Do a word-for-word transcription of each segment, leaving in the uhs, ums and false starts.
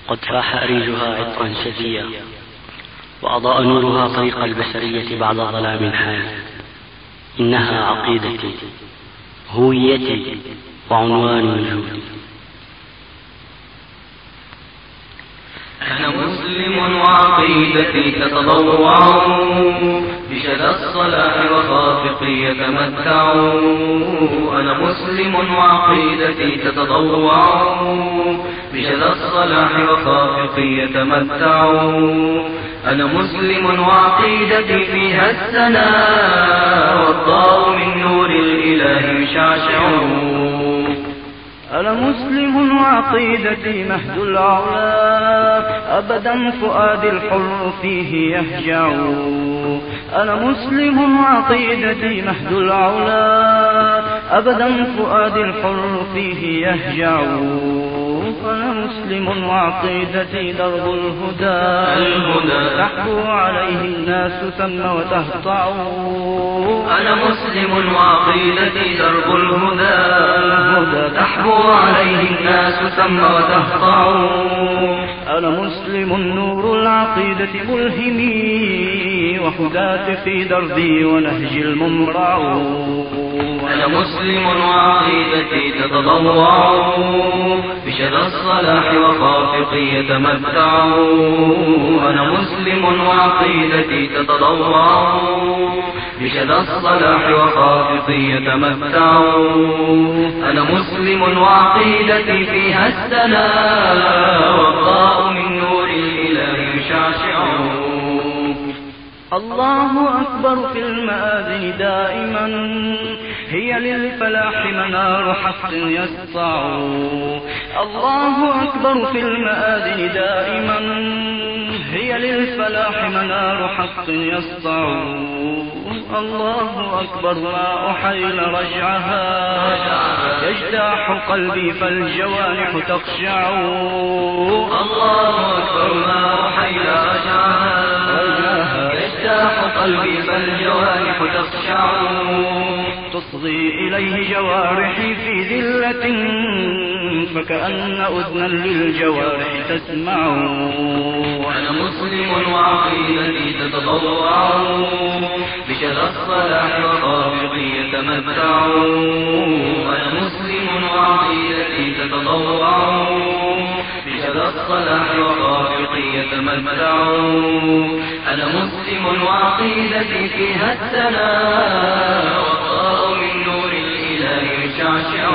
قد فاح أريجها عطرا شذيا، وأضاء نورها طريق البشرية بعد ظلام حال. إنها عقيدتي، هويتي، وعنوان وجودي. أنا مسلم وعقيدتي تتضوع بشذا الصلاح وخافقي يتمتع. أنا مسلم وعقيدتي تتضوع بشذا الصلاح وخافقي يتمتع. أنا مسلم وعقيدتي فيها السناء والضاء من نور الإله يشعشع. أنا مسلم وعقيدتي مهد العلا، أبدا فؤاد الحر فيه يهجع. أنا مسلم وعقيدتي مهد العلا، أبدا فؤاد الحر فيه يهجع. أنا مسلم وعقيدتي درب الهدى، تحبو عليه الناس ثم وتهطع. أنا مسلم وعقيدتي درب الهدى، تحبو عليه الناس ثم وتهطع. أنا مسلم نور العقيدة ملهمي، وهداة في دربي ونهج الممرع. أنا مسلم وعقيدتي تتضوع بشذا الصلاح وخافقي يتمتع. أنا مسلم وعقيدتي تتضوع بشذا الصلاح وخافقي يتمتع. أنا مسلم وعقيدتي فيها السناء والضاء من نور الإله يشعشع. الله أكبر في المآذن دائما، هي للفلاح منار حق يسطع. الله أكبر في المآذن دائما، هي للفلاح منار حق يسطع. الله أكبر ما أحيل رجعها، يجتاح قلبي فالجوانح تخشع. الله أكبر ما أحيل رجعها، يجتاح قلبي فالجوانح تخشع. تصغي إليه جوارحي في ذلة، فكأن أذنا للجوارح تسمع. أنا مسلم وعقيدتي تتضوع بشذا الصلاح وخافقي يتمتع. أنا مسلم وعقيدتي تتضوع بشذا الصلاح وخافقي يتمتع. أنا مسلم وعقيدتي فيها السناء والضاء من نور الإله يشعشع.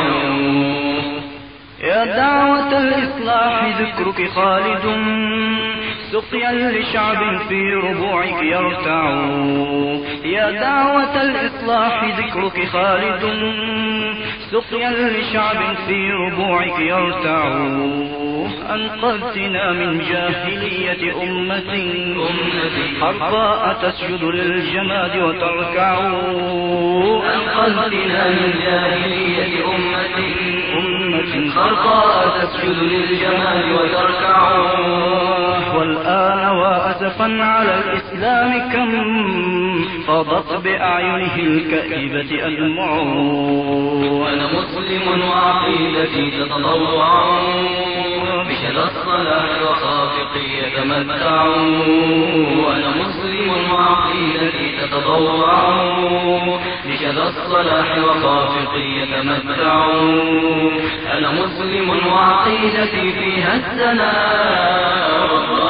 يا دعوة الإصلاح ذكرك خالد، سقيا لشعب في ربوعك يرتع. يا دعوة الإصلاح ذكرك خالد، سقيا لشعب في ربوعك يرتع. أنقذتنا من جاهلية أمة حرفاء تسجد للجماد وتركع. أنقذتنا من جاهلية أمة حرفاء تسجد للجماد وتركع. والآن وأسفا على الإسلام كم فاضت بأعينه الكئيبة أدمع. أنا مسلم وعقيدتي تتضوع بشذا الصلاح وخافقي يتمتع. أنا مسلم وعقيدتي تتضوع بشذا الصلاح وخافقي يتمتع. أنا مسلم وعقيدتي فيها السناء